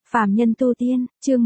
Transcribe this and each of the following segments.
Phàm nhân tu tiên, chương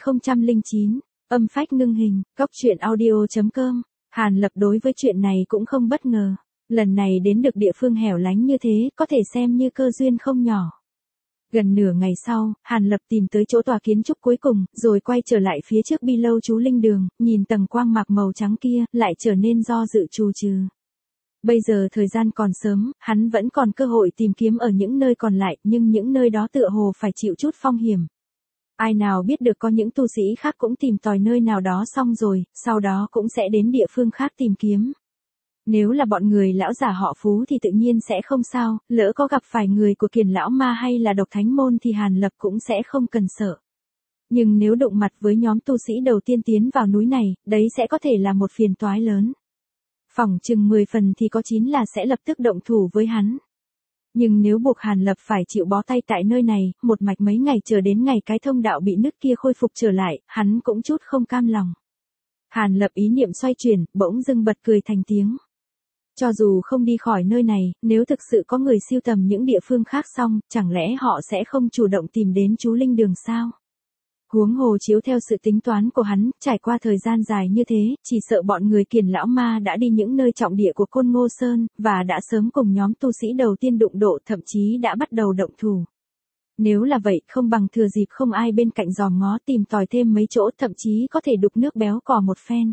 1009, âm phách ngưng hình, góc truyện audio.com. Hàn Lập đối với chuyện này cũng không bất ngờ. Lần này đến được địa phương hẻo lánh như thế, có thể xem như cơ duyên không nhỏ. Gần nửa ngày sau, Hàn Lập tìm tới chỗ tòa kiến trúc cuối cùng, rồi quay trở lại phía trước bi lâu chú linh đường, nhìn tầng quang mạc màu trắng kia, lại trở nên do dự trù trừ. Bây giờ thời gian còn sớm, hắn vẫn còn cơ hội tìm kiếm ở những nơi còn lại, nhưng những nơi đó tựa hồ phải chịu chút phong hiểm. Ai nào biết được có những tu sĩ khác cũng tìm tòi nơi nào đó xong rồi, sau đó cũng sẽ đến địa phương khác tìm kiếm. Nếu là bọn người lão giả họ Phú thì tự nhiên sẽ không sao, lỡ có gặp phải người của Kiền lão ma hay là Độc Thánh môn thì Hàn Lập cũng sẽ không cần sợ. Nhưng nếu đụng mặt với nhóm tu sĩ đầu tiên tiến vào núi này, đấy sẽ có thể là một phiền toái lớn. Phỏng chừng 10 phần thì có 9 là sẽ lập tức động thủ với hắn. Nhưng nếu buộc Hàn Lập phải chịu bó tay tại nơi này, một mạch mấy ngày chờ đến ngày cái thông đạo bị nứt kia khôi phục trở lại, hắn cũng chút không cam lòng. Hàn Lập ý niệm xoay chuyển, bỗng dưng bật cười thành tiếng. Cho dù không đi khỏi nơi này, nếu thực sự có người sưu tầm những địa phương khác xong, chẳng lẽ họ sẽ không chủ động tìm đến chú linh đường sao? Huống hồ chiếu theo sự tính toán của hắn, trải qua thời gian dài như thế, chỉ sợ bọn người Kiền lão ma đã đi những nơi trọng địa của Côn Ngô Sơn, và đã sớm cùng nhóm tu sĩ đầu tiên đụng độ, thậm chí đã bắt đầu động thủ. Nếu là vậy, không bằng thừa dịp không ai bên cạnh dòm ngó tìm tòi thêm mấy chỗ, thậm chí có thể đục nước béo cò một phen.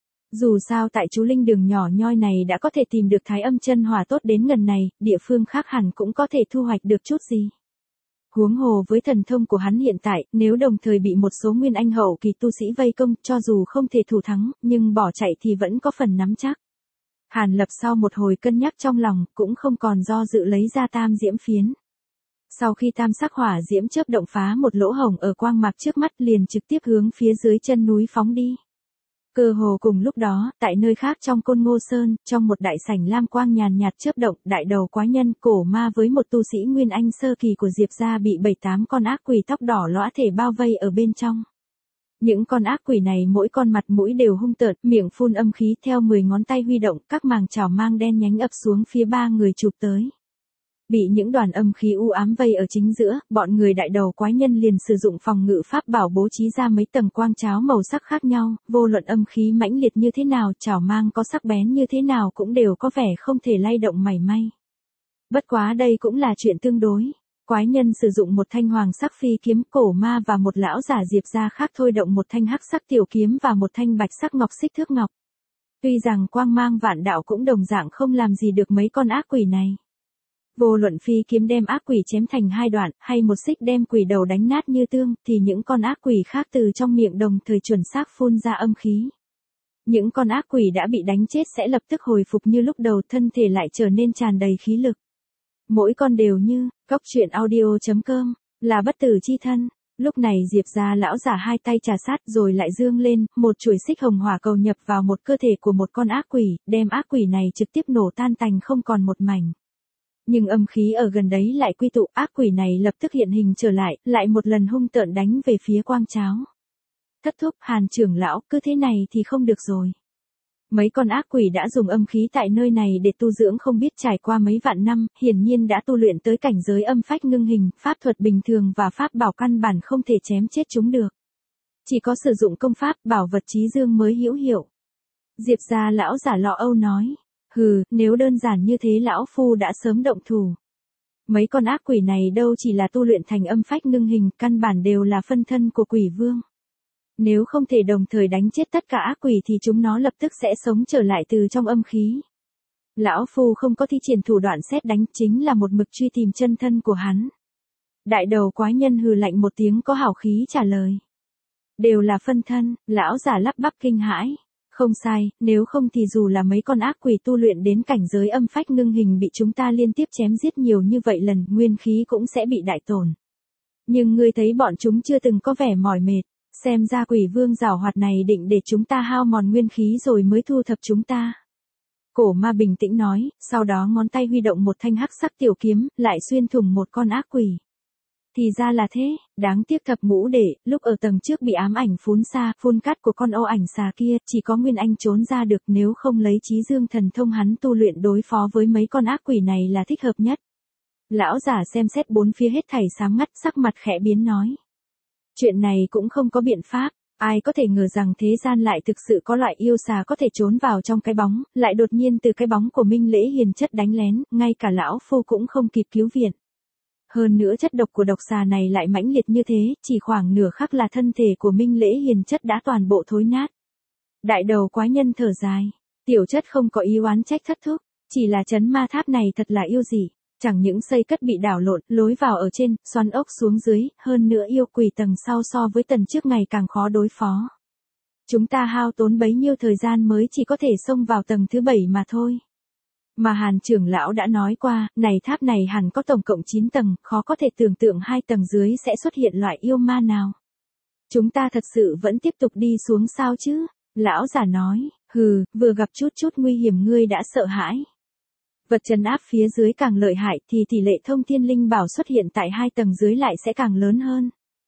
Dù sao tại chú linh đường nhỏ nhoi này đã có thể tìm được thái âm chân hỏa tốt đến ngần này, địa phương khác hẳn cũng có thể thu hoạch được chút gì. Huống hồ với thần thông của hắn hiện tại, nếu đồng thời bị một số nguyên anh hậu kỳ tu sĩ vây công, cho dù không thể thủ thắng, nhưng bỏ chạy thì vẫn có phần nắm chắc. Hàn Lập sau một hồi cân nhắc trong lòng, cũng không còn do dự lấy ra tam diễm phiến. Sau khi tam sắc hỏa diễm chớp động phá một lỗ hổng ở quang mạc trước mắt, liền trực tiếp hướng phía dưới chân núi phóng đi. Cơ hồ cùng lúc đó, tại nơi khác trong Côn Ngô Sơn, trong một đại sảnh lam quang nhàn nhạt chớp động, đại đầu quái nhân cổ ma với một tu sĩ nguyên anh sơ kỳ của Diệp gia bị 7-8 con ác quỷ tóc đỏ lõa thể bao vây ở bên trong. Những con ác quỷ này mỗi con mặt mũi đều hung tợn, miệng phun âm khí, theo 10 ngón tay huy động, các màng chảo mang đen nhánh ập xuống phía ba người chụp tới. Bị những đoàn âm khí u ám vây ở chính giữa, bọn người đại đầu quái nhân liền sử dụng phòng ngự pháp bảo bố trí ra mấy tầng quang cháo màu sắc khác nhau, vô luận âm khí mãnh liệt như thế nào, chảo mang có sắc bén như thế nào cũng đều có vẻ không thể lay động mảy may. Bất quá đây cũng là chuyện tương đối. Quái nhân sử dụng một thanh hoàng sắc phi kiếm, cổ ma và một lão giả Diệp gia khác thôi động một thanh hắc sắc tiểu kiếm và một thanh bạch sắc ngọc xích thước ngọc. Tuy rằng quang mang vạn đạo cũng đồng dạng không làm gì được mấy con ác quỷ này. Vô luận phi kiếm đem ác quỷ chém thành hai đoạn, hay một xích đem quỷ đầu đánh nát như tương, thì những con ác quỷ khác từ trong miệng đồng thời chuẩn xác phun ra âm khí. Những con ác quỷ đã bị đánh chết sẽ lập tức hồi phục như lúc đầu, thân thể lại trở nên tràn đầy khí lực. Mỗi con đều như, góc truyện audio.com, là bất tử chi thân. Lúc này Diệp gia lão giả hai tay trà sát rồi lại dương lên, một chuỗi xích hồng hỏa cầu nhập vào một cơ thể của một con ác quỷ, đem ác quỷ này trực tiếp nổ tan tành không còn một mảnh. Nhưng âm khí ở gần đấy lại quy tụ, ác quỷ này lập tức hiện hình trở lại một lần hung tợn đánh về phía quang cháo. Thất thúc, Hàn trưởng lão, cứ thế này thì không được rồi. Mấy con ác quỷ đã dùng âm khí tại nơi này để tu dưỡng không biết trải qua mấy vạn năm, hiển nhiên đã tu luyện tới cảnh giới âm phách ngưng hình, pháp thuật bình thường và pháp bảo căn bản không thể chém chết chúng được. Chỉ có sử dụng công pháp, bảo vật chí dương mới hữu hiệu. Diệp gia lão giả lo âu nói. Hừ, nếu đơn giản như thế lão phu đã sớm động thủ. Mấy con ác quỷ này đâu chỉ là tu luyện thành âm phách ngưng hình, căn bản đều là phân thân của quỷ vương. Nếu không thể đồng thời đánh chết tất cả ác quỷ thì chúng nó lập tức sẽ sống trở lại từ trong âm khí. Lão phu không có thi triển thủ đoạn xét đánh, chính là một mực truy tìm chân thân của hắn. Đại đầu quái nhân hừ lạnh một tiếng có hào khí trả lời. Đều là phân thân, lão giả lắp bắp kinh hãi. Không sai, nếu không thì dù là mấy con ác quỷ tu luyện đến cảnh giới âm phách ngưng hình bị chúng ta liên tiếp chém giết nhiều như vậy lần, nguyên khí cũng sẽ bị đại tổn. Nhưng ngươi thấy bọn chúng chưa từng có vẻ mỏi mệt, xem ra quỷ vương giảo hoạt này định để chúng ta hao mòn nguyên khí rồi mới thu thập chúng ta. Cổ ma bình tĩnh nói, sau đó ngón tay huy động một thanh hắc sắc tiểu kiếm, lại xuyên thủng một con ác quỷ. Thì ra là thế, đáng tiếc thập ngũ đệ, lúc ở tầng trước bị ám ảnh phun cát của con ô ảnh xà kia, chỉ có Nguyên Anh trốn ra được, nếu không lấy chí dương thần thông hắn tu luyện đối phó với mấy con ác quỷ này là thích hợp nhất. Lão giả xem xét bốn phía hết thảy sáng ngắt, sắc mặt khẽ biến nói. Chuyện này cũng không có biện pháp. Ai có thể ngờ rằng thế gian lại thực sự có loại yêu xà có thể trốn vào trong cái bóng, lại đột nhiên từ cái bóng của Minh Lễ Hiền chất đánh lén, ngay cả lão phu cũng không kịp cứu viện. Hơn nữa chất độc của độc xà này lại mãnh liệt như thế, chỉ khoảng nửa khắc là thân thể của Minh Lễ Hiền chất đã toàn bộ thối nát. Đại đầu quái nhân thở dài, tiểu chất không có ý oán trách thất thúc, chỉ là trấn ma tháp này thật là yêu dị. Chẳng những xây cất bị đảo lộn, lối vào ở trên, xoắn ốc xuống dưới, hơn nữa yêu quỷ tầng sau so với tầng trước ngày càng khó đối phó. Chúng ta hao tốn bấy nhiêu thời gian mới chỉ có thể xông vào tầng thứ 7 mà thôi. Mà Hàn trưởng lão đã nói qua, này tháp này hẳn có tổng cộng 9 tầng, khó có thể tưởng tượng 2 tầng dưới sẽ xuất hiện loại yêu ma nào. Chúng ta thật sự vẫn tiếp tục đi xuống sao chứ? Lão giả nói, hừ, vừa gặp chút nguy hiểm ngươi đã sợ hãi. Vật trấn áp phía dưới càng lợi hại thì tỷ lệ thông thiên linh bảo xuất hiện tại 2 tầng dưới lại sẽ càng lớn hơn.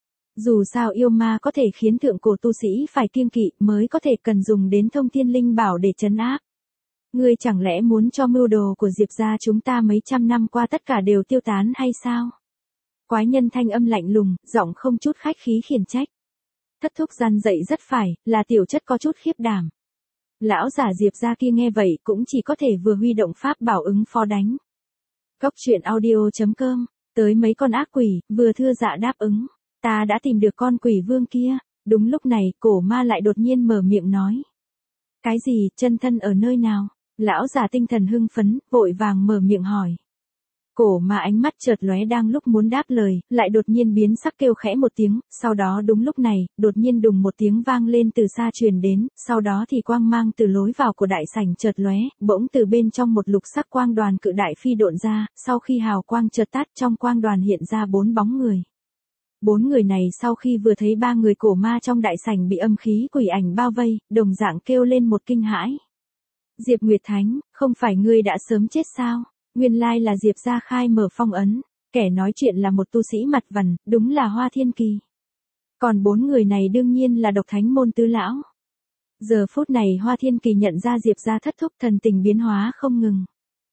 Dù sao yêu ma có thể khiến thượng cổ tu sĩ phải kiêng kỵ mới có thể cần dùng đến thông thiên linh bảo để trấn áp. Ngươi chẳng lẽ muốn cho mưu đồ của Diệp gia chúng ta mấy trăm năm qua tất cả đều tiêu tán hay sao? Quái nhân thanh âm lạnh lùng, giọng không chút khách khí khiển trách. Thất thúc gian dậy rất phải, là tiểu chất có chút khiếp đảm. Lão giả Diệp gia kia nghe vậy cũng chỉ có thể vừa huy động pháp bảo ứng phó đánh. Cốc truyện audio.com, tới mấy con ác quỷ, vừa thưa dạ đáp ứng. Ta đã tìm được con quỷ vương kia. Đúng lúc này, cổ ma lại đột nhiên mở miệng nói. Cái gì, chân thân ở nơi nào? Lão già tinh thần hưng phấn, vội vàng mở miệng hỏi. Cổ ma ánh mắt chợt lóe đang lúc muốn đáp lời, lại đột nhiên biến sắc kêu khẽ một tiếng, sau đó đúng lúc này, đột nhiên đùng một tiếng vang lên từ xa truyền đến, sau đó thì quang mang từ lối vào của đại sảnh chợt lóe, bỗng từ bên trong một lục sắc quang đoàn cự đại phi độn ra, sau khi hào quang chợt tắt trong quang đoàn hiện ra 4 bóng người. 4 người này sau khi vừa thấy 3 người cổ ma trong đại sảnh bị âm khí quỷ ảnh bao vây, đồng dạng kêu lên một kinh hãi. Diệp Nguyệt Thánh, không phải ngươi đã sớm chết sao? Nguyên lai là Diệp gia khai mở phong ấn, kẻ nói chuyện là một tu sĩ mặt vằn, đúng là Hoa Thiên Kỳ. Còn 4 người này đương nhiên là độc thánh môn tứ lão. Giờ phút này Hoa Thiên Kỳ nhận ra Diệp gia thất thúc thần tình biến hóa không ngừng.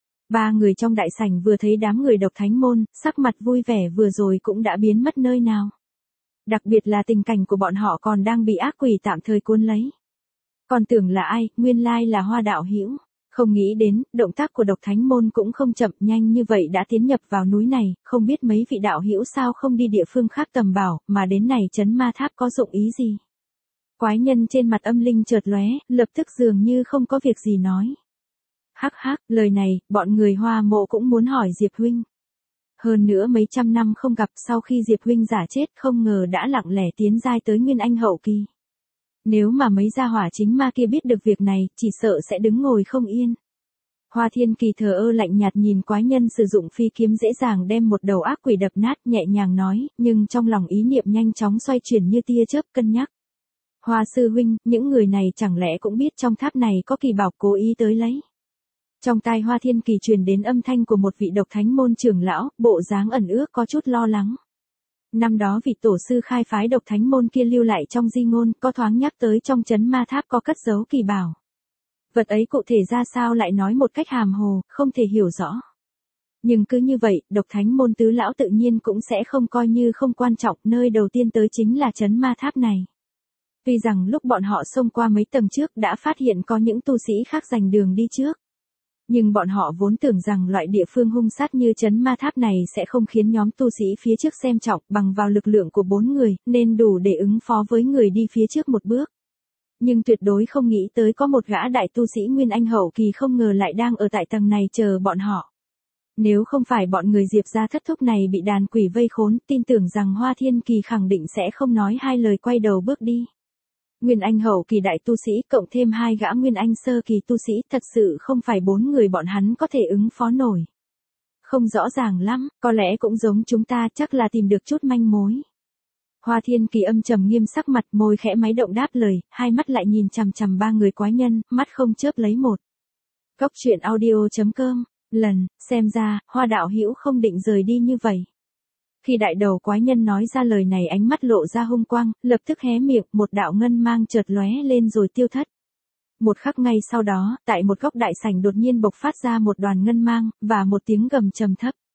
3 người trong đại sảnh vừa thấy đám người độc thánh môn, sắc mặt vui vẻ vừa rồi cũng đã biến mất nơi nào. Đặc biệt là tình cảnh của bọn họ còn đang bị ác quỷ tạm thời cuốn lấy. Còn tưởng là ai, nguyên lai là Hoa đạo hữu. Không nghĩ đến, động tác của độc thánh môn cũng không chậm, nhanh như vậy đã tiến nhập vào núi này, không biết mấy vị đạo hữu sao không đi địa phương khác tầm bảo, mà đến này trấn ma tháp có dụng ý gì. Quái nhân trên mặt âm linh chợt lóe, lập tức dường như không có việc gì nói. Hắc hắc, lời này, bọn người Hoa mộ cũng muốn hỏi Diệp huynh. Hơn nữa mấy trăm năm không gặp sau khi Diệp huynh giả chết không ngờ đã lặng lẽ tiến giai tới Nguyên Anh hậu kỳ. Nếu mà mấy gia hỏa chính ma kia biết được việc này, chỉ sợ sẽ đứng ngồi không yên. Hoa Thiên Kỳ thờ ơ lạnh nhạt nhìn quái nhân sử dụng phi kiếm dễ dàng đem một đầu ác quỷ đập nát, nhẹ nhàng nói, nhưng trong lòng ý niệm nhanh chóng xoay chuyển như tia chớp cân nhắc. Hoa sư huynh, những người này chẳng lẽ cũng biết trong tháp này có kỳ bảo cố ý tới lấy. Trong tai Hoa Thiên Kỳ truyền đến âm thanh của một vị độc thánh môn trưởng lão, bộ dáng ẩn ước có chút lo lắng. Năm đó vị tổ sư khai phái độc thánh môn kia lưu lại trong di ngôn, có thoáng nhắc tới trong trấn ma tháp có cất giấu kỳ bảo. Vật ấy cụ thể ra sao lại nói một cách hàm hồ, không thể hiểu rõ. Nhưng cứ như vậy, độc thánh môn tứ lão tự nhiên cũng sẽ không coi như không quan trọng, nơi đầu tiên tới chính là trấn ma tháp này. Tuy rằng lúc bọn họ xông qua mấy tầng trước đã phát hiện có những tu sĩ khác giành đường đi trước. Nhưng bọn họ vốn tưởng rằng loại địa phương hung sát như trấn ma tháp này sẽ không khiến nhóm tu sĩ phía trước xem trọng, bằng vào lực lượng của 4 người, nên đủ để ứng phó với người đi phía trước một bước. Nhưng tuyệt đối không nghĩ tới có một gã đại tu sĩ Nguyên Anh hậu kỳ không ngờ lại đang ở tại tầng này chờ bọn họ. Nếu không phải bọn người Diệp gia thất thúc này bị đàn quỷ vây khốn, tin tưởng rằng Hoa Thiên Kỳ khẳng định sẽ không nói hai lời quay đầu bước đi. Nguyên Anh hậu kỳ đại tu sĩ cộng thêm 2 gã Nguyên Anh sơ kỳ tu sĩ, thật sự không phải 4 người bọn hắn có thể ứng phó nổi. Không rõ ràng lắm, có lẽ cũng giống chúng ta, chắc là tìm được chút manh mối. Hoa Thiên Kỳ âm trầm nghiêm sắc mặt, môi khẽ máy động đáp lời, hai mắt lại nhìn chằm chằm 3 người quái nhân, mắt không chớp lấy một. Cốc truyện audio.com, xem ra, Hoa đạo hữu không định rời đi như vậy. Khi đại đầu quái nhân nói ra lời này ánh mắt lộ ra hung quang, lập tức hé miệng, một đạo ngân mang chợt lóe lên rồi tiêu thất. Một khắc ngay sau đó, tại một góc đại sảnh đột nhiên bộc phát ra một đoàn ngân mang, và một tiếng gầm trầm thấp.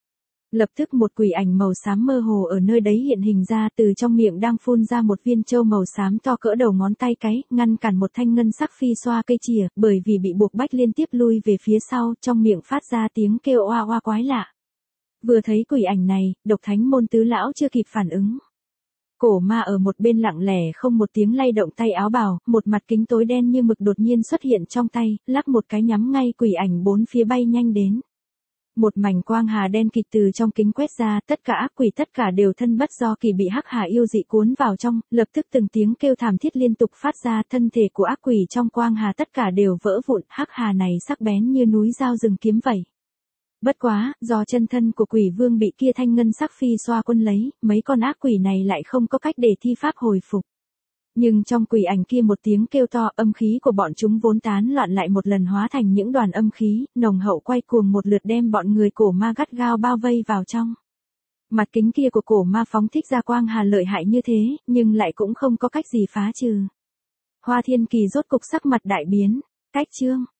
Lập tức một quỷ ảnh màu xám mơ hồ ở nơi đấy hiện hình ra, từ trong miệng đang phun ra một viên châu màu xám to cỡ đầu ngón tay cái, ngăn cản một thanh ngân sắc phi xoa cây chìa, bởi vì bị buộc bách liên tiếp lui về phía sau, trong miệng phát ra tiếng kêu oa oa quái lạ. Vừa thấy quỷ ảnh này, Độc Thánh môn tứ lão chưa kịp phản ứng. Cổ ma ở một bên lặng lẽ không một tiếng lay động tay áo bào, một mặt kính tối đen như mực đột nhiên xuất hiện trong tay, lắc một cái nhắm ngay quỷ ảnh bốn phía bay nhanh đến. Một mảnh quang hà đen kịt từ trong kính quét ra, tất cả ác quỷ tất cả đều thân bất do kỳ bị hắc hà yêu dị cuốn vào trong, lập tức từng tiếng kêu thảm thiết liên tục phát ra, thân thể của ác quỷ trong quang hà tất cả đều vỡ vụn, hắc hà này sắc bén như núi dao rừng kiếm vậy. Bất quá, do chân thân của quỷ vương bị kia thanh ngân sắc phi xoa quân lấy, mấy con ác quỷ này lại không có cách để thi pháp hồi phục. Nhưng trong quỷ ảnh kia một tiếng kêu to, âm khí của bọn chúng vốn tán loạn lại một lần hóa thành những đoàn âm khí, nồng hậu quay cuồng một lượt đem bọn người cổ ma gắt gao bao vây vào trong. Mặt kính kia của cổ ma phóng thích ra quang hà lợi hại như thế, nhưng lại cũng không có cách gì phá trừ. Hoa Thiên Kỳ rốt cục sắc mặt đại biến, cách chương.